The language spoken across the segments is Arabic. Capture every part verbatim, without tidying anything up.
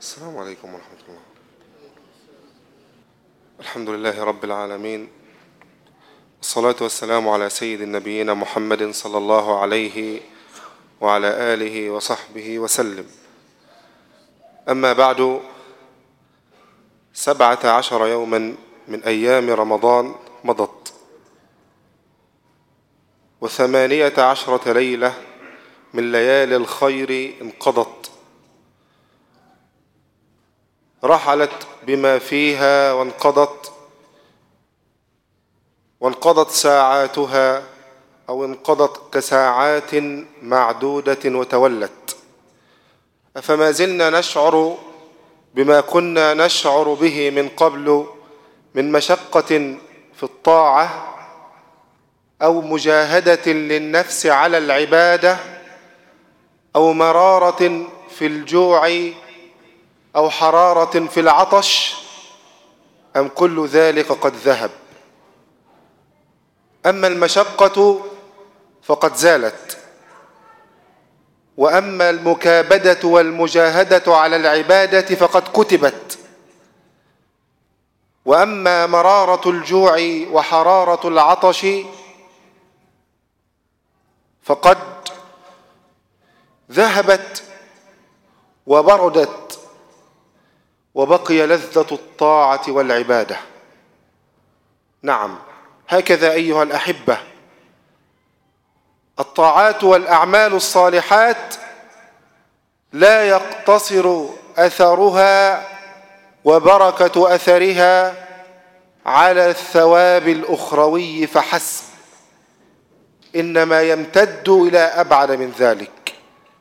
السلام عليكم ورحمة الله. الحمد لله رب العالمين، والصلاة والسلام على سيد النبيين محمد صلى الله عليه وعلى آله وصحبه وسلم. أما بعد، سبعة عشر يوما من أيام رمضان مضت، وثمانية عشرة ليلة من ليالي الخير انقضت، رحلت بما فيها وانقضت وانقضت ساعاتها، أو انقضت كساعات معدودة وتولت. أفما زلنا نشعر بما كنا نشعر به من قبل من مشقة في الطاعة، أو مجاهدة للنفس على العبادة، أو مرارة في الجوع، أو حرارة في العطش، أم كل ذلك قد ذهب؟ أما المشقة فقد زالت، وأما المكابدة والمجاهدة على العبادة فقد كتبت، وأما مرارة الجوع وحرارة العطش فقد ذهبت وبردت، وبقي لذة الطاعة والعبادة. نعم، هكذا أيها الأحبة، الطاعات والأعمال الصالحات لا يقتصر أثرها وبركة أثرها على الثواب الأخروي فحسب، إنما يمتد إلى أبعد من ذلك.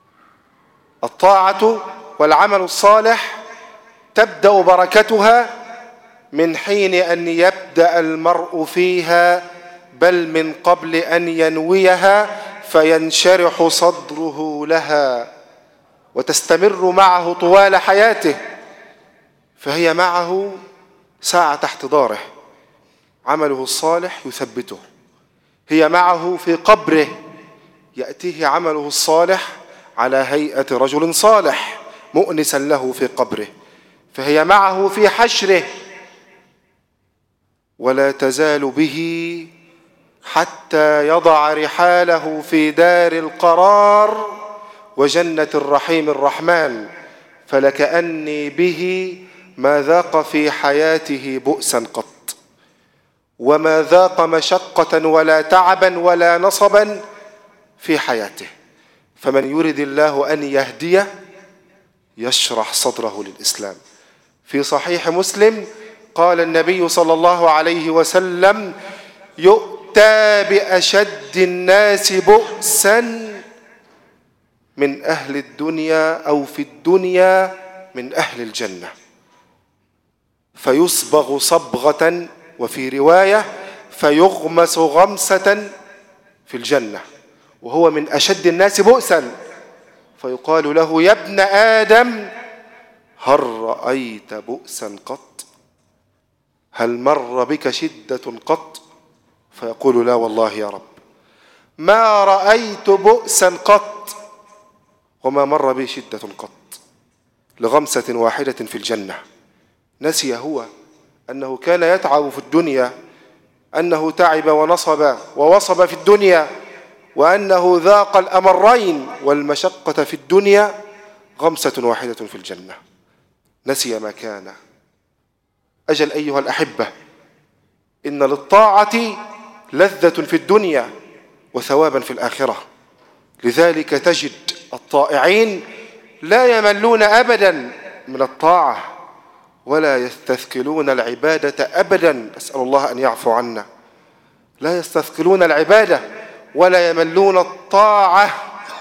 الطاعة والعمل الصالح تبدأ بركتها من حين أن يبدأ المرء فيها، بل من قبل أن ينويها، فينشرح صدره لها وتستمر معه طوال حياته، فهي معه ساعة احتضاره، عمله الصالح يثبته. هي معه في قبره، يأتيه عمله الصالح على هيئة رجل صالح مؤنسا له في قبره. فهي معه في حشره، ولا تزال به حتى يضع رحاله في دار القرار وجنة الرحيم الرحمن. فلكأني به ما ذاق في حياته بؤسا قط، وما ذاق مشقة ولا تعبا ولا نصبا في حياته. فمن يرد الله أن يهديه يشرح صدره للإسلام. في صحيح مسلم قال النبي صلى الله عليه وسلم: يؤتى بأشد الناس بؤسا من أهل الدنيا، أو في الدنيا من أهل الجنة، فيصبغ صبغة، وفي رواية فيغمس غمسة في الجنة، وهو من أشد الناس بؤسا. فيقال له: يا ابن آدم، هل رأيت بؤسا قط؟ هل مر بك شدة قط؟ فيقول: لا والله يا رب، ما رأيت بؤسا قط، وما مر بي شدة قط، لغمسة واحدة في الجنة. نسي هو أنه كان يتعب في الدنيا، أنه تعب ونصب ووصب في الدنيا، وأنه ذاق الأمرين والمشقة في الدنيا، غمسة واحدة في الجنة. نسي ما كان. أجل أيها الأحبة، إن للطاعة لذة في الدنيا وثوابا في الآخرة. لذلك تجد الطائعين لا يملون أبدا من الطاعة، ولا يستثقلون العبادة أبدا. أسأل الله أن يعفو عنا. لا يستثقلون العبادة ولا يملون الطاعة،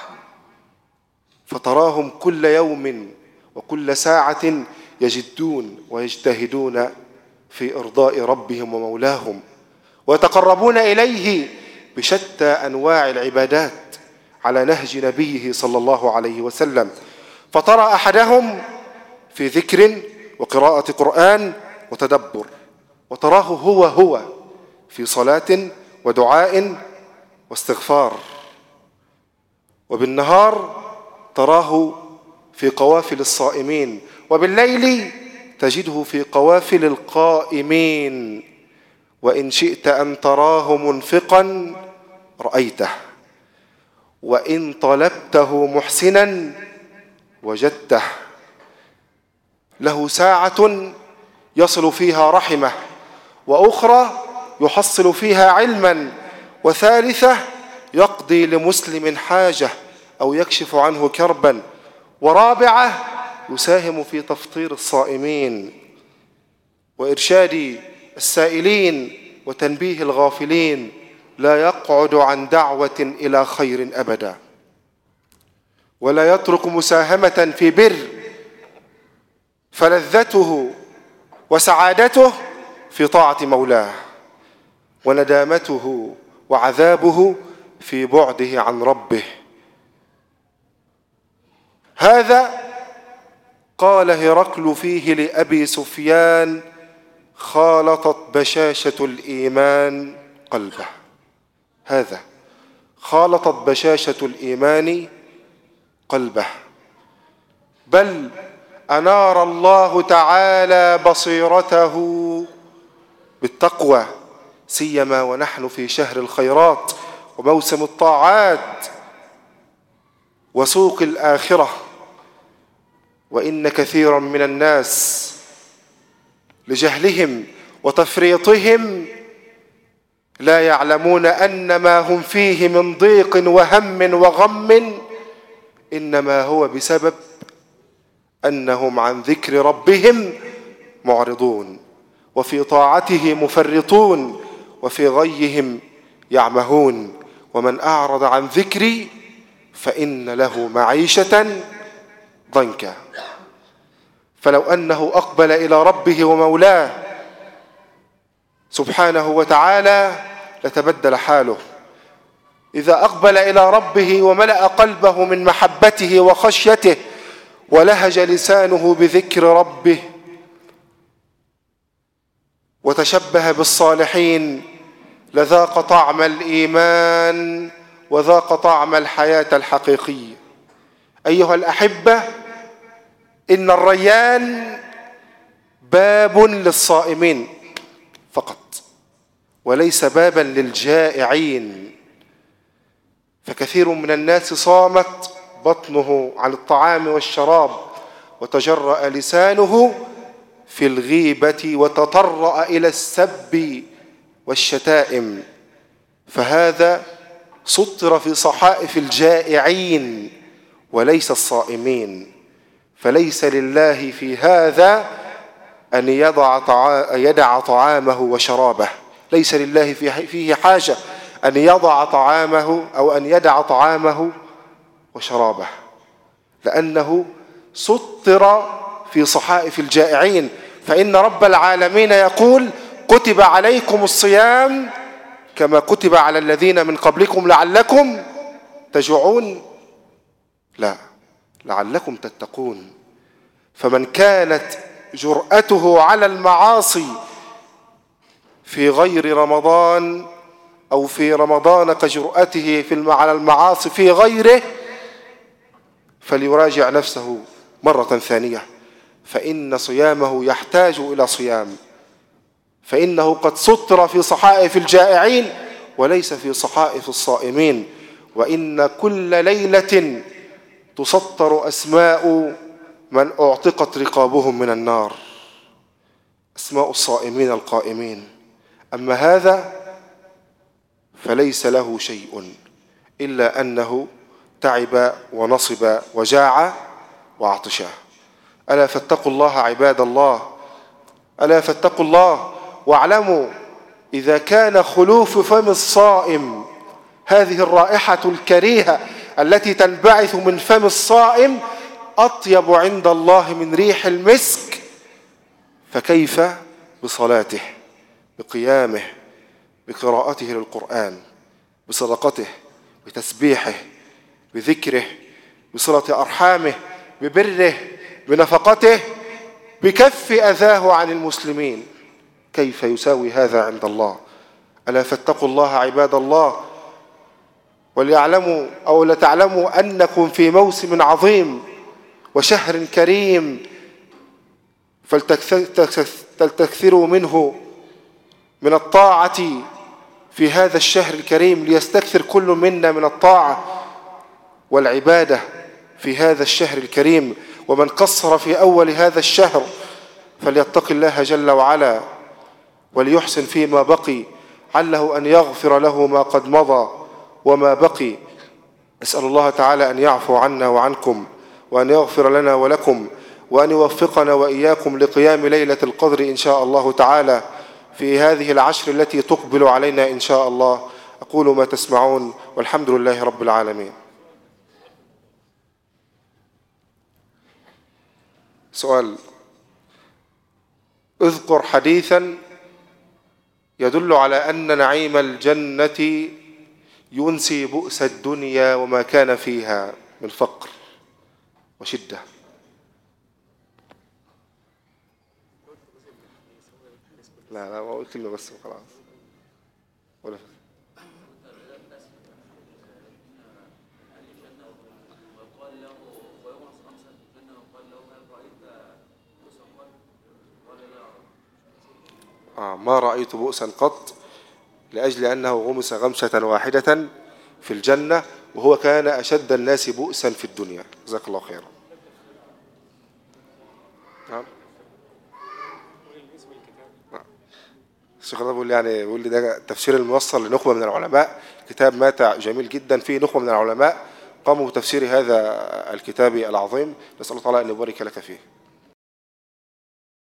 فتراهم كل يوم وكل ساعة يجدون ويجتهدون في إرضاء ربهم ومولاهم، ويتقربون إليه بشتى أنواع العبادات على نهج نبيه صلى الله عليه وسلم. فترى أحدهم في ذكر وقراءة قرآن وتدبر، وتراه هو هو في صلاة ودعاء واستغفار، وبالنهار تراه في قوافل الصائمين وبالليل تجده في قوافل القائمين، وإن شئت أن تراه منفقا رأيته، وإن طلبته محسنا وجدته. له ساعة يصل فيها رحمه، وأخرى يحصل فيها علما، وثالثة يقضي لمسلم حاجة أو يكشف عنه كربا، ورابعة يساهم في تفطير الصائمين وإرشاد السائلين وتنبيه الغافلين. لا يقعد عن دعوة إلى خير أبدا، ولا يترك مساهمة في بر، فلذته وسعادته في طاعة مولاه، وندامته وعذابه في بعده عن ربه. هذا قال هرقل فيه لأبي سفيان: خالطت بشاشة الإيمان قلبه. هذا خالطت بشاشة الإيمان قلبه، بل أنار الله تعالى بصيرته بالتقوى، سيما ونحن في شهر الخيرات وموسم الطاعات وسوق الآخرة. وإن كثيرا من الناس لجهلهم وتفريطهم لا يعلمون أن ما هم فيه من ضيق وهم وغم إنما هو بسبب أنهم عن ذكر ربهم معرضون، وفي طاعته مفرطون، وفي غيهم يعمهون. ومن أعرض عن ذكري فإن له معيشة ضنكا. فلو أنه أقبل إلى ربه ومولاه سبحانه وتعالى لتبدل حاله. إذا أقبل إلى ربه وملأ قلبه من محبته وخشيته ولهج لسانه بذكر ربه وتشبه بالصالحين لذاق طعم الإيمان وذاق طعم الحياة الحقيقية. أيها الأحبة، إن الريان باب للصائمين فقط، وليس بابا للجائعين. فكثير من الناس صامت بطنه عن الطعام والشراب، وتجرأ لسانه في الغيبة، وتطرأ إلى السب والشتائم، فهذا سطر في صحائف الجائعين وليس الصائمين. فليس لله في هذا أن يضع طعا... يدع طعامه وشرابه، ليس لله فيه حاجة أن يضع طعامه أو أن يدع طعامه وشرابه، لأنه سطر في صحائف الجائعين. فإن رب العالمين يقول: كتب عليكم الصيام كما كتب على الذين من قبلكم لعلكم تجوعون. لا، لعلكم تتقون. فمن كانت جرأته على المعاصي في غير رمضان أو في رمضان كجرأته في على المعاصي في غيره فليراجع نفسه مرة ثانية، فإن صيامه يحتاج إلى صيام، فإنه قد سطر في صحائف الجائعين وليس في صحائف الصائمين. وإن كل ليلة تسطر أسماء من أعتقت رقابهم من النار، أسماء الصائمين القائمين. أما هذا فليس له شيء إلا أنه تعب ونصب وجاع وعطش. ألا فاتقوا الله عباد الله، ألا فاتقوا الله واعلموا إذا كان خلوف فم الصائم، هذه الرائحة الكريهة التي تنبعث من فم الصائم، أطيب عند الله من ريح المسك، فكيف بصلاته، بقيامه، بقراءته للقرآن، بصدقته، بتسبيحه، بذكره، بصلة أرحامه، ببره، بنفقته، بكف أذاه عن المسلمين. كيف يساوي هذا عند الله؟ ألا فاتقوا الله عباد الله، وليعلموا أو لتعلموا أنكم في موسم عظيم وشهر كريم فلتكثروا منه من الطاعة في هذا الشهر الكريم، ليستكثر كل منا من الطاعة والعبادة في هذا الشهر الكريم. ومن قصر في أول هذا الشهر فليتق الله جل وعلا وليحسن فيما بقي، عله أن يغفر له ما قد مضى وما بقي. أسأل الله تعالى أن يعفو عنا وعنكم، وأن يغفر لنا ولكم، وأن يوفقنا وإياكم لقيام ليلة القدر إن شاء الله تعالى في هذه العشر التي تقبل علينا إن شاء الله. أقول ما تسمعون، والحمد لله رب العالمين. سؤال: اذكر حديثا يدل على أن نعيم الجنة ينسي بؤس الدنيا وما كان فيها من فقر وشدة. لا لا ما أقول كلمة بس وخلاص. ولا آه ما رأيت بؤسا قط، لأجل أنه غمس غمسة واحدة في الجنة، وهو كان أشد الناس بؤسا في الدنيا. جزاك الله خيرا. نعم. الشيخ ده بيقول لي يعني بيقول لي ده تفسير الموصل لنخبة من العلماء، كتاب ماتع جميل جدا فيه نخبة من العلماء قاموا بتفسير هذا الكتاب العظيم. نسأل الله تعالى أن يبارك لك فيه.